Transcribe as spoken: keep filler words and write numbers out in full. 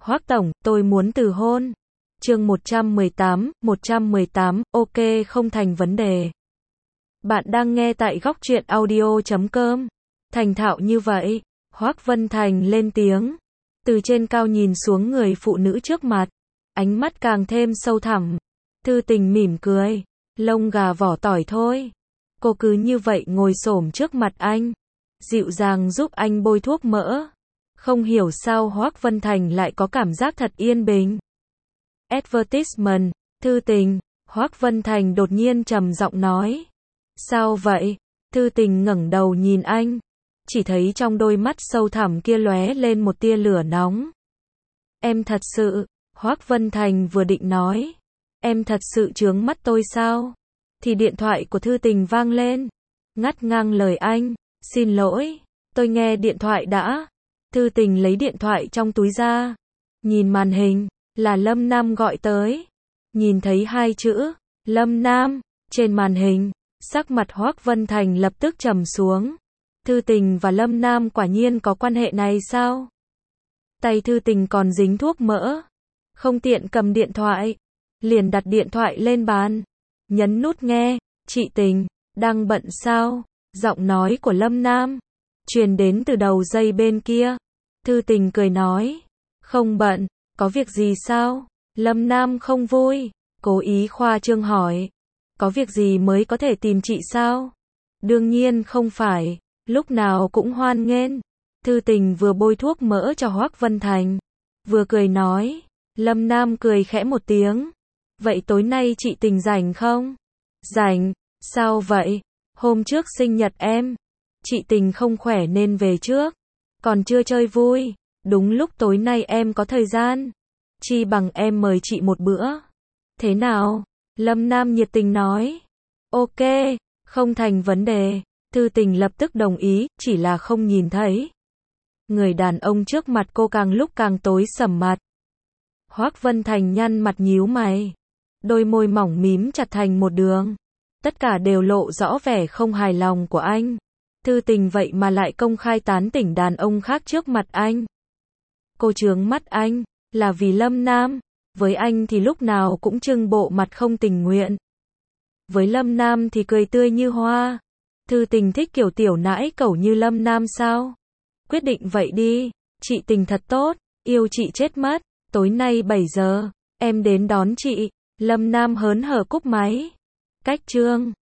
Hoắc tổng, tôi muốn từ hôn. Chương một trăm mười tám, một trăm mười tám, ok không thành vấn đề. Bạn đang nghe tại góc truyện audio chấm com. Thành thạo như vậy, Hoắc Vân Thành lên tiếng. Từ trên cao nhìn xuống người phụ nữ trước mặt, ánh mắt càng thêm sâu thẳm. Thư Tình mỉm cười, lông gà vỏ tỏi thôi. Cô cứ như vậy ngồi xổm trước mặt anh, dịu dàng giúp anh bôi thuốc mỡ. Không hiểu sao Hoắc Vân Thành lại có cảm giác thật yên bình. Advertisement, Thư Tình, Hoắc Vân Thành đột nhiên trầm giọng nói. Sao vậy? Thư Tình ngẩng đầu nhìn anh, chỉ thấy trong đôi mắt sâu thẳm kia lóe lên một tia lửa nóng. Em thật sự, Hoắc Vân Thành vừa định nói, em thật sự chướng mắt tôi sao? Thì điện thoại của Thư Tình vang lên, ngắt ngang lời anh, xin lỗi, tôi nghe điện thoại đã. Thư Tình lấy điện thoại trong túi ra, nhìn màn hình, là Lâm Nam gọi tới. Nhìn thấy hai chữ, Lâm Nam, trên màn hình, sắc mặt Hoắc Vân Thành lập tức trầm xuống. Thư Tình và Lâm Nam quả nhiên có quan hệ này sao? Tay Thư Tình còn dính thuốc mỡ, không tiện cầm điện thoại, liền đặt điện thoại lên bàn, nhấn nút nghe. Chị Tình, đang bận sao? Giọng nói của Lâm Nam truyền đến từ đầu dây bên kia. Thư Tình cười nói, không bận, có việc gì sao? Lâm Nam không vui, cố ý khoa trương hỏi, có việc gì mới có thể tìm chị sao? Đương nhiên không phải, lúc nào cũng hoan nghênh. Thư Tình vừa bôi thuốc mỡ cho Hoắc Vân Thành, vừa cười nói. Lâm Nam cười khẽ một tiếng, vậy tối nay chị Tình rảnh không? Rảnh, sao vậy? Hôm trước sinh nhật em, chị Tình không khỏe nên về trước, còn chưa chơi vui, đúng lúc tối nay em có thời gian, chi bằng em mời chị một bữa. Thế nào? Lâm Nam nhiệt tình nói. Ok, không thành vấn đề. Thư Tình lập tức đồng ý, chỉ là không nhìn thấy người đàn ông trước mặt cô càng lúc càng tối sầm mặt. Hoắc Vân Thành nhăn mặt nhíu mày, đôi môi mỏng mím chặt thành một đường, tất cả đều lộ rõ vẻ không hài lòng của anh. Thư Tình vậy mà lại công khai tán tỉnh đàn ông khác trước mặt anh. Cô chướng mắt anh, là vì Lâm Nam, với anh thì lúc nào cũng trưng bộ mặt không tình nguyện. Với Lâm Nam thì cười tươi như hoa. Thư Tình thích kiểu tiểu nãi cẩu như Lâm Nam sao? Quyết định vậy đi, chị Tình thật tốt, yêu chị chết mất, tối nay bảy giờ, em đến đón chị. Lâm Nam hớn hở cúp máy. Cách chương